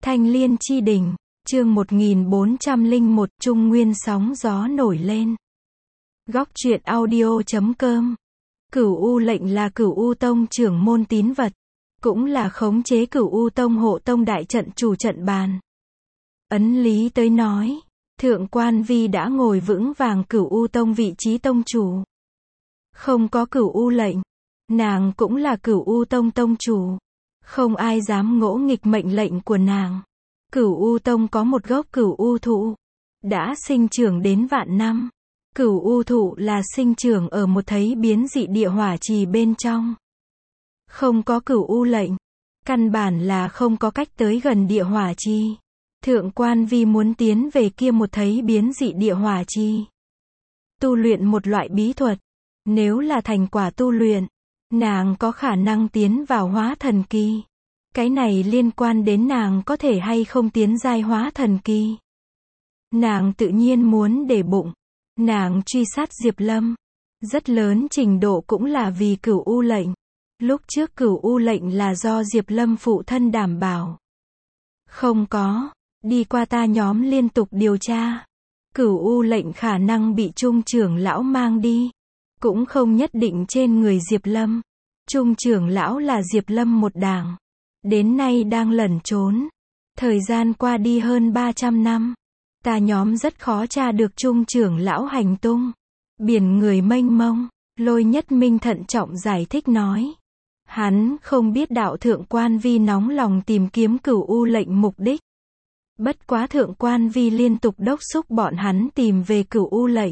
Thanh Liên Chi Đỉnh, chương 1401, Trung Nguyên sóng gió nổi lên. Góc truyện audio.com. Cửu U lệnh là Cửu U Tông trưởng môn tín vật, cũng là khống chế Cửu U Tông hộ tông đại trận chủ trận bàn. Ấn lý tới nói, Thượng Quan Vi đã ngồi vững vàng Cửu U Tông vị trí tông chủ. Không có Cửu U lệnh, nàng cũng là Cửu U Tông tông chủ. Không ai dám ngỗ nghịch mệnh lệnh của nàng. Cửu U Tông có một gốc Cửu U thụ, đã sinh trưởng đến vạn năm. Cửu U thụ là sinh trưởng ở một thấy biến dị địa hỏa trì bên trong. Không có Cửu U lệnh, căn bản là không có cách tới gần địa hỏa trì. Thượng Quan Vi muốn tiến về kia một thấy biến dị địa hỏa trì, tu luyện một loại bí thuật. Nếu là thành quả tu luyện, nàng có khả năng tiến vào hóa thần kỳ. Cái này liên quan đến nàng có thể hay không tiến giai hóa thần kỳ. Nàng tự nhiên muốn để bụng. Nàng truy sát Diệp Lâm, rất lớn trình độ cũng là vì Cửu U lệnh. Lúc trước Cửu U lệnh là do Diệp Lâm phụ thân đảm bảo. Không có, đi qua ta nhóm liên tục điều tra. Cửu U lệnh khả năng bị Trung trưởng lão mang đi. Cũng không nhất định trên người Diệp Lâm. Trung trưởng lão là Diệp Lâm một đảng. Đến nay đang lẩn trốn. Thời gian qua đi hơn 300 năm. Ta nhóm rất khó tra được Trung trưởng lão hành tung. Biển người mênh mông. Lôi Nhất Minh thận trọng giải thích nói. Hắn không biết đạo Thượng Quan Vi nóng lòng tìm kiếm Cửu U lệnh mục đích. Bất quá Thượng Quan Vi liên tục đốc thúc bọn hắn tìm về Cửu U lệnh.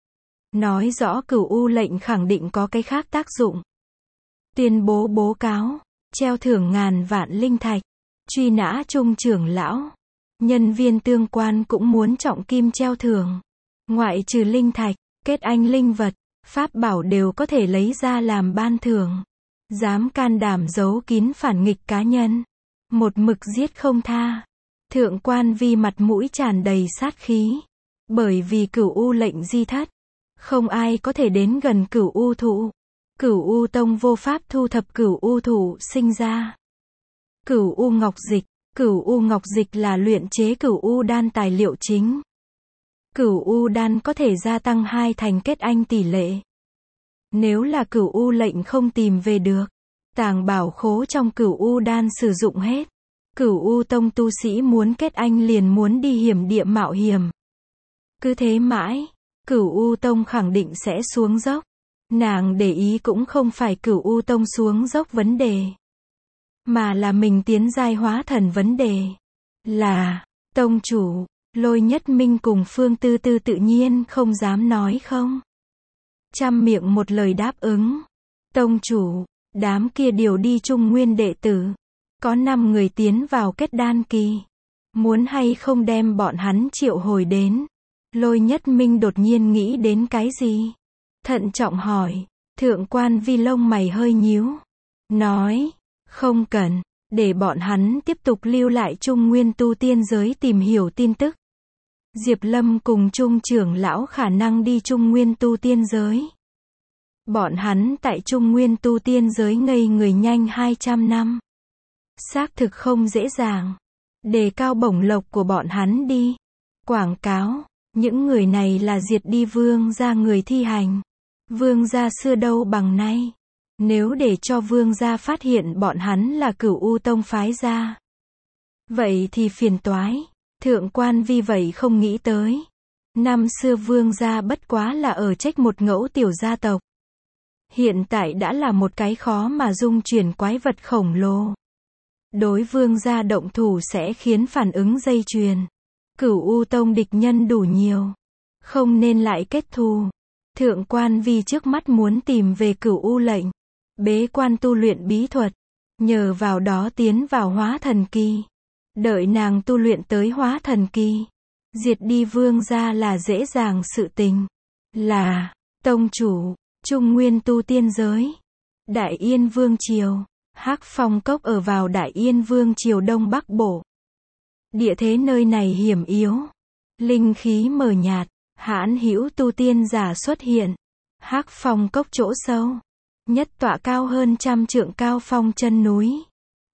Nói rõ Cửu U lệnh khẳng định có cái khác tác dụng. Tuyên bố bố cáo, treo thưởng ngàn vạn linh thạch, truy nã Trung trưởng lão. Nhân viên tương quan cũng muốn trọng kim treo thưởng. Ngoại trừ linh thạch, kết anh linh vật, pháp bảo đều có thể lấy ra làm ban thưởng. Dám can đảm giấu kín phản nghịch cá nhân, một mực giết không tha. Thượng Quan Vi mặt mũi tràn đầy sát khí. Bởi vì Cửu U lệnh di thất, không ai có thể đến gần Cửu U thụ. Cửu U Tông vô pháp thu thập Cửu U thụ sinh ra. Cửu U ngọc dịch. Cửu U ngọc dịch là luyện chế Cửu U đan tài liệu chính. Cửu U đan có thể gia tăng 2 thành kết anh tỷ lệ. Nếu là Cửu U lệnh không tìm về được, tàng bảo khố trong Cửu U đan sử dụng hết. Cửu U Tông tu sĩ muốn kết anh liền muốn đi hiểm địa mạo hiểm. Cứ thế mãi, Cửu U Tông khẳng định sẽ xuống dốc. Nàng để ý cũng không phải Cửu U Tông xuống dốc vấn đề, mà là mình tiến giai hóa thần vấn đề. Là, tông chủ, Lôi Nhất Minh cùng Phương Tư Tư tự nhiên không dám nói không. Trăm miệng một lời đáp ứng. Tông chủ, đám kia điều đi Trung Nguyên đệ tử. Có 5 người tiến vào kết đan kỳ. Muốn hay không đem bọn hắn triệu hồi đến. Lôi Nhất Minh đột nhiên nghĩ đến cái gì? Thận trọng hỏi. Thượng Quan Vi lông mày hơi nhíu. Nói, không cần, để bọn hắn tiếp tục lưu lại Trung Nguyên tu tiên giới tìm hiểu tin tức. Diệp Lâm cùng Trung trưởng lão khả năng đi Trung Nguyên tu tiên giới. Bọn hắn tại Trung Nguyên tu tiên giới ngây người nhanh 200 năm. Xác thực không dễ dàng. Đề cao bổng lộc của bọn hắn đi. Quảng cáo, những người này là diệt đi Vương gia người thi hành. Vương gia xưa đâu bằng nay. Nếu để cho Vương gia phát hiện bọn hắn là Cửu U Tông phái ra, vậy thì phiền toái. Thượng Quan Vi vậy không nghĩ tới. Năm xưa Vương gia bất quá là ở trách một ngẫu tiểu gia tộc. Hiện tại đã là một cái khó mà dung chuyển quái vật khổng lồ. Đối Vương gia động thủ sẽ khiến phản ứng dây chuyền. Cửu U Tông địch nhân đủ nhiều, không nên lại kết thù. Thượng Quan Vi trước mắt muốn tìm về Cửu U lệnh, bế quan tu luyện bí thuật, nhờ vào đó tiến vào hóa thần kỳ. Đợi nàng tu luyện tới hóa thần kỳ, diệt đi Vương gia là dễ dàng sự tình. Là, tông chủ, Trung Nguyên tu tiên giới, Đại Yên Vương triều. Hắc Phong Cốc ở vào Đại Yên Vương triều Đông Bắc Bộ. Địa thế nơi này hiểm yếu, linh khí mờ nhạt, hãn hữu tu tiên giả xuất hiện. Hắc Phong Cốc chỗ sâu, nhất tọa cao hơn 100 trượng cao phong chân núi.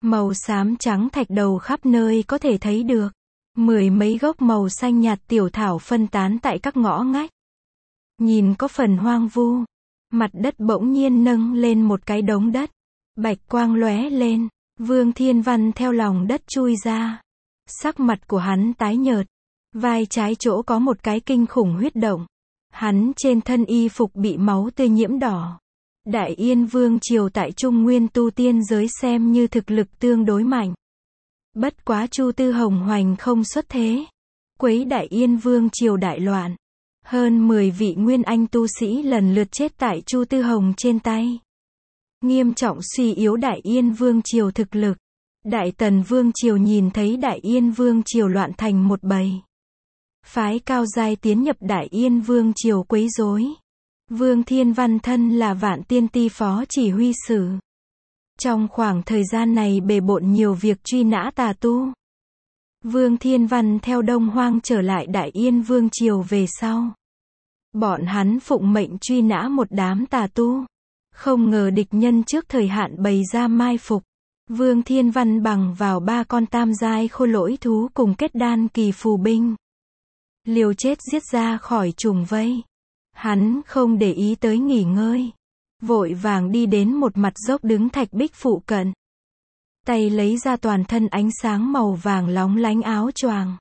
Màu xám trắng thạch đầu khắp nơi có thể thấy được. Mười mấy gốc màu xanh nhạt tiểu thảo phân tán tại các ngõ ngách. Nhìn có phần hoang vu. Mặt đất bỗng nhiên nâng lên một cái đống đất. Bạch quang lóe lên. Vương Thiên Văn theo lòng đất chui ra. Sắc mặt của hắn tái nhợt. Vai trái chỗ có một cái kinh khủng huyết động. Hắn trên thân y phục bị máu tươi nhiễm đỏ. Đại Yên Vương Triều tại Trung Nguyên tu tiên giới xem như thực lực tương đối mạnh. Bất quá Chu Tư Hồng hoành không xuất thế. Quấy Đại Yên Vương Triều đại loạn. Hơn 10 vị nguyên anh tu sĩ lần lượt chết tại Chu Tư Hồng trên tay. Nghiêm trọng suy yếu Đại Yên Vương Triều thực lực. Đại Tần Vương Triều nhìn thấy Đại Yên Vương Triều loạn thành một bầy. Phái cao giai tiến nhập Đại Yên Vương Triều quấy rối. Vương Thiên Văn thân là Vạn Tiên Ti phó chỉ huy sử. Trong khoảng thời gian này bề bộn nhiều việc truy nã tà tu. Vương Thiên Văn theo Đông Hoang trở lại Đại Yên Vương Triều về sau. Bọn hắn phụng mệnh truy nã một đám tà tu. Không ngờ địch nhân trước thời hạn bày ra mai phục. Vương Thiên Văn bằng vào 3 con tam giai khôi lỗi thú cùng kết đan kỳ phù binh. Liều chết giết ra khỏi trùng vây. Hắn không để ý tới nghỉ ngơi. Vội vàng đi đến một mặt dốc đứng thạch bích phụ cận. Tay lấy ra toàn thân ánh sáng màu vàng lóng lánh áo choàng.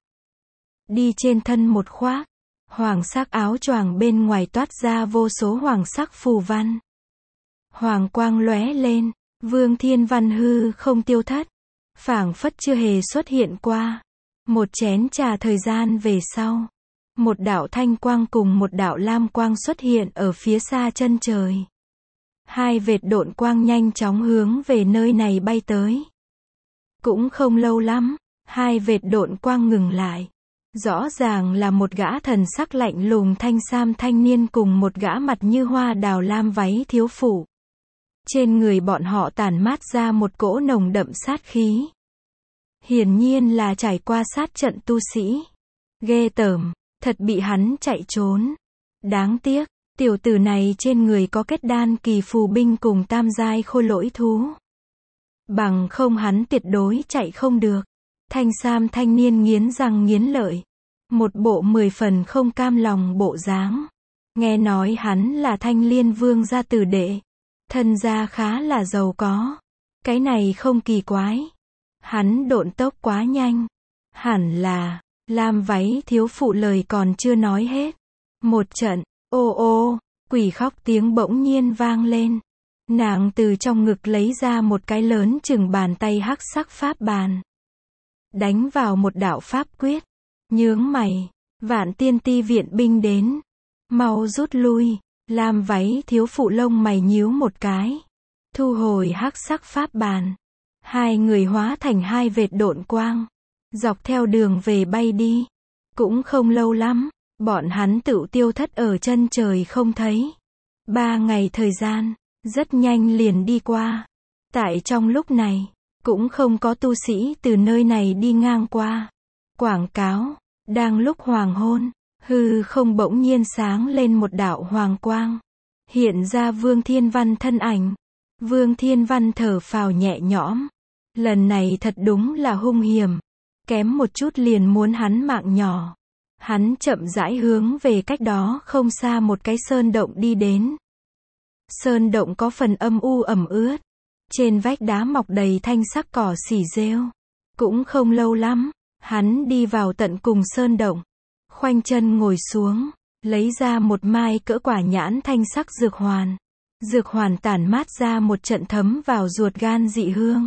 Đi trên thân một khoác. Hoàng sắc áo choàng bên ngoài toát ra vô số hoàng sắc phù văn. Hoàng quang lóe lên. Vương Thiên Văn hư không tiêu thất. Phảng phất chưa hề xuất hiện qua. Một chén trà thời gian về sau. Một đạo thanh quang cùng một đạo lam quang xuất hiện ở phía xa chân trời. Hai vệt độn quang nhanh chóng hướng về nơi này bay tới. Cũng không lâu lắm, hai vệt độn quang ngừng lại. Rõ ràng là một gã thần sắc lạnh lùng thanh sam thanh niên cùng một gã mặt như hoa đào lam váy thiếu phụ. Trên người bọn họ tản mát ra một cỗ nồng đậm sát khí. Hiển nhiên là trải qua sát trận tu sĩ. Ghê tởm, thật bị hắn chạy trốn. Đáng tiếc, tiểu tử này trên người có kết đan kỳ phù binh cùng tam giai khôi lỗi thú. Bằng không hắn tuyệt đối chạy không được. Thanh sam thanh niên nghiến răng nghiến lợi. Một bộ 10 phần không cam lòng bộ dáng. Nghe nói hắn là Thanh Liên Vương gia tử đệ. Thân gia khá là giàu có. Cái này không kỳ quái. Hắn độn tốc quá nhanh. Hẳn là, lam váy thiếu phụ lời còn chưa nói hết. Một trận, ô ô, quỷ khóc tiếng bỗng nhiên vang lên. Nàng từ trong ngực lấy ra một cái lớn chừng bàn tay hắc sắc pháp bàn. Đánh vào một đạo pháp quyết. Nhướng mày, Vạn Tiên Ti viện binh đến. Mau rút lui. Lam váy thiếu phụ lông mày nhíu một cái. Thu hồi hắc sắc pháp bàn. Hai người hóa thành hai vệt độn quang. Dọc theo đường về bay đi. Cũng không lâu lắm, bọn hắn tự tiêu thất ở chân trời không thấy. 3 ngày thời gian, rất nhanh liền đi qua. Tại trong lúc này, cũng không có tu sĩ từ nơi này đi ngang qua. Quảng cáo, đang lúc hoàng hôn, hư không bỗng nhiên sáng lên một đạo hoàng quang. Hiện ra Vương Thiên Văn thân ảnh. Vương Thiên Văn thở phào nhẹ nhõm. Lần này thật đúng là hung hiểm. Kém một chút liền muốn hắn mạng nhỏ. Hắn chậm rãi hướng về cách đó không xa một cái sơn động đi đến. Sơn động có phần âm u ẩm ướt. Trên vách đá mọc đầy thanh sắc cỏ xỉ rêu. Cũng không lâu lắm, hắn đi vào tận cùng sơn động. Khoanh chân ngồi xuống, lấy ra một mai cỡ quả nhãn thanh sắc dược hoàn. Dược hoàn tản mát ra một trận thấm vào ruột gan dị hương.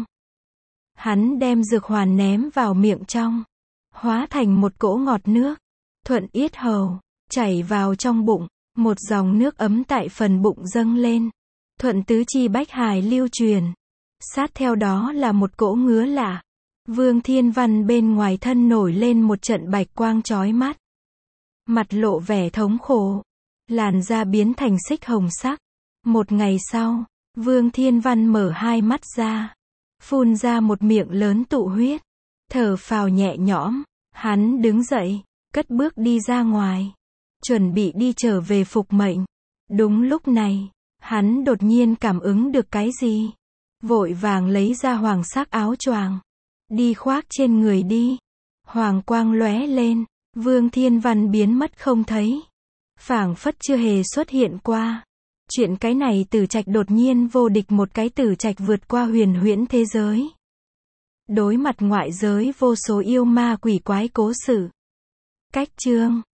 Hắn đem dược hoàn ném vào miệng trong. Hóa thành một cỗ ngọt nước. Thuận yết hầu, chảy vào trong bụng. Một dòng nước ấm tại phần bụng dâng lên. Thuận tứ chi bách hải lưu truyền. Sát theo đó là một cỗ ngứa lạ. Vương Thiên Văn bên ngoài thân nổi lên một trận bạch quang chói mắt. Mặt lộ vẻ thống khổ. Làn da biến thành xích hồng sắc. Một ngày sau, Vương Thiên Văn mở hai mắt ra. Phun ra một miệng lớn tụ huyết. Thở phào nhẹ nhõm. Hắn đứng dậy, cất bước đi ra ngoài. Chuẩn bị đi trở về phục mệnh. Đúng lúc này, hắn đột nhiên cảm ứng được cái gì. vội vàng lấy ra hoàng sắc áo choàng, đi khoác trên người đi. Hoàng quang lóe lên, Vương Thiên Văn biến mất không thấy, phảng phất chưa hề xuất hiện qua. Chuyện cái này Tử Trạch đột nhiên vô địch, một cái Tử Trạch vượt qua huyền huyễn thế giới, đối mặt ngoại giới vô số yêu ma quỷ quái cố sự. Cách chương